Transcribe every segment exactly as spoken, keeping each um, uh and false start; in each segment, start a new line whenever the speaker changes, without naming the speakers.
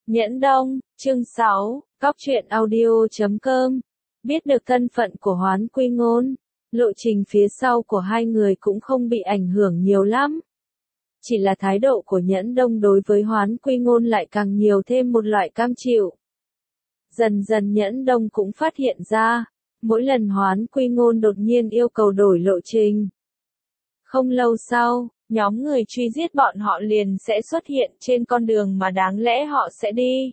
Nhẫn Đông, chương sáu, Cóc truyện audio chấm com. Biết được thân phận của Hoán Quy Ngôn, lộ trình phía sau của hai người cũng không bị ảnh hưởng nhiều lắm. Chỉ là thái độ của Nhẫn Đông đối với Hoán Quy Ngôn lại càng nhiều thêm một loại cam chịu. Dần dần Nhẫn Đông cũng phát hiện ra, mỗi lần Hoán Quy Ngôn đột nhiên yêu cầu đổi lộ trình. Không lâu sau, nhóm người truy giết bọn họ liền sẽ xuất hiện trên con đường mà đáng lẽ họ sẽ đi.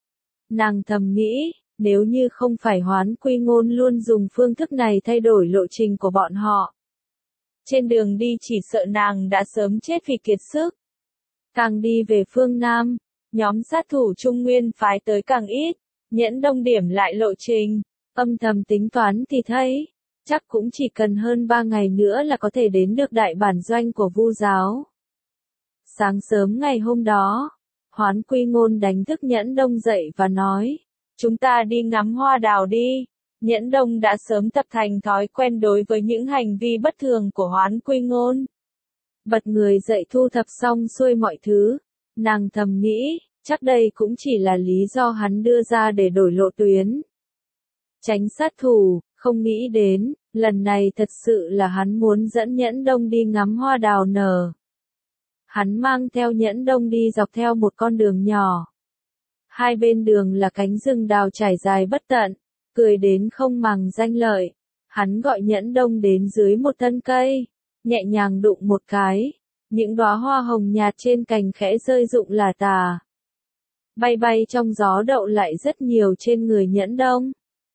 Nàng thầm nghĩ, nếu như không phải Hoán Quy Ngôn luôn dùng phương thức này thay đổi lộ trình của bọn họ, trên đường đi chỉ sợ nàng đã sớm chết vì kiệt sức. Càng đi về phương Nam, nhóm sát thủ Trung Nguyên phái tới càng ít, Nhẫn Đông điểm lại lộ trình, âm thầm tính toán thì thấy, chắc cũng chỉ cần hơn ba ngày nữa là có thể đến được đại bản doanh của Vu giáo. Sáng sớm ngày hôm đó, Hoán Quy Ngôn đánh thức Nhẫn Đông dậy và nói, chúng ta đi ngắm hoa đào đi. Nhẫn Đông đã sớm tập thành thói quen đối với những hành vi bất thường của Hoán Quy Ngôn. Bật người dậy thu thập xong xuôi mọi thứ, nàng thầm nghĩ, chắc đây cũng chỉ là lý do hắn đưa ra để đổi lộ tuyến. Tránh sát thủ, không nghĩ đến, lần này thật sự là hắn muốn dẫn Nhẫn Đông đi ngắm hoa đào nở. Hắn mang theo Nhẫn Đông đi dọc theo một con đường nhỏ. Hai bên đường là cánh rừng đào trải dài bất tận, cười đến không màng danh lợi. Hắn gọi Nhẫn Đông đến dưới một thân cây, nhẹ nhàng đụng một cái, những đóa hoa hồng nhạt trên cành khẽ rơi rụng lả tả. Bay bay trong gió đậu lại rất nhiều trên người Nhẫn Đông.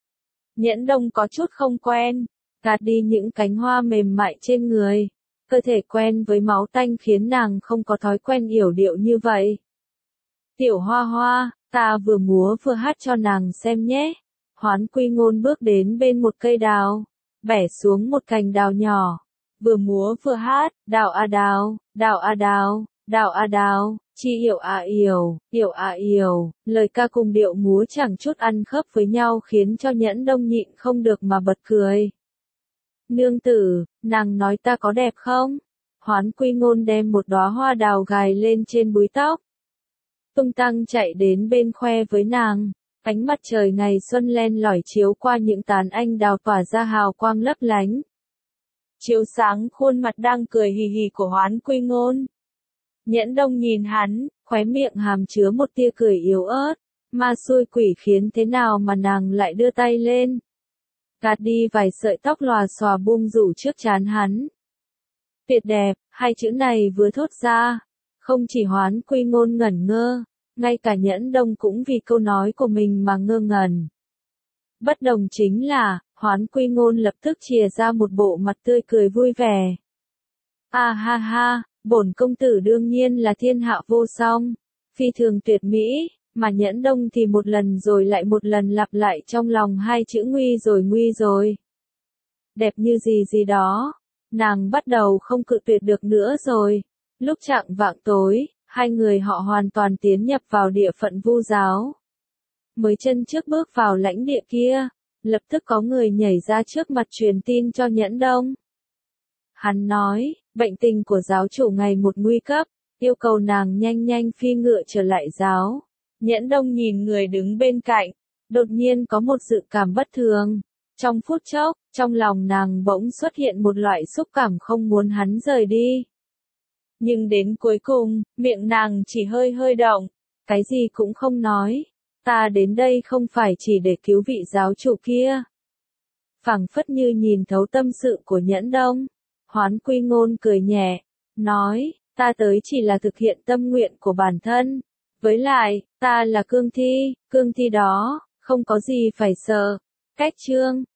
Nhẫn Đông có chút không quen, gạt đi những cánh hoa mềm mại trên người. Cơ thể quen với máu tanh khiến nàng không có thói quen yểu điệu như vậy. Tiểu Hoa Hoa, ta vừa múa vừa hát cho nàng xem nhé. Hoán Quy Ngôn bước đến bên một cây đào, bẻ xuống một cành đào nhỏ. Vừa múa vừa hát, đào a đào, đào a đào, đào a đào, chi yểu a yểu, yểu a yểu. Lời ca cùng điệu múa chẳng chút ăn khớp với nhau khiến cho Nhẫn Đông nhịn không được mà bật cười. Nương tử, nàng nói ta có đẹp không? Hoán Quy Ngôn đem một đóa hoa đào gài lên trên búi tóc. Tung tăng chạy đến bên khoe với nàng, ánh mặt trời ngày xuân len lỏi chiếu qua những tán anh đào tỏa ra hào quang lấp lánh. Chiếu sáng khuôn mặt đang cười hì hì của Hoán Quy Ngôn. Nhẫn Đông nhìn hắn, khóe miệng hàm chứa một tia cười yếu ớt, ma xui quỷ khiến thế nào mà nàng lại đưa tay lên. Gạt đi vài sợi tóc lòa xòa bung rủ trước trán hắn. Tuyệt đẹp, hai chữ này vừa thốt ra, không chỉ Hoán Quy Ngôn ngẩn ngơ, ngay cả Nhẫn Đông cũng vì câu nói của mình mà ngơ ngẩn. Bất đồng chính là, Hoán Quy Ngôn lập tức chìa ra một bộ mặt tươi cười vui vẻ. À ha ha, bổn công tử đương nhiên là thiên hạ vô song, phi thường tuyệt mỹ. Mà Nhẫn Đông thì một lần rồi lại một lần lặp lại trong lòng hai chữ nguy rồi nguy rồi. Đẹp như gì gì đó, nàng bắt đầu không cự tuyệt được nữa rồi. Lúc chạng vạng tối, hai người họ hoàn toàn tiến nhập vào địa phận Vu giáo. Mới chân trước bước vào lãnh địa kia, lập tức có người nhảy ra trước mặt truyền tin cho Nhẫn Đông. Hắn nói, bệnh tình của giáo chủ ngày một nguy cấp, yêu cầu nàng nhanh nhanh phi ngựa trở lại giáo. Nhẫn Đông nhìn người đứng bên cạnh, đột nhiên có một dự cảm bất thường. Trong phút chốc, trong lòng nàng bỗng xuất hiện một loại xúc cảm không muốn hắn rời đi. Nhưng đến cuối cùng, miệng nàng chỉ hơi hơi động, cái gì cũng không nói. Ta đến đây không phải chỉ để cứu vị giáo chủ kia. Phảng phất như nhìn thấu tâm sự của Nhẫn Đông, Hoán Quy Ngôn cười nhẹ, nói, ta tới chỉ là thực hiện tâm nguyện của bản thân. Với lại, ta là cương thi, cương thi đó, không có gì phải sợ. Cách chương,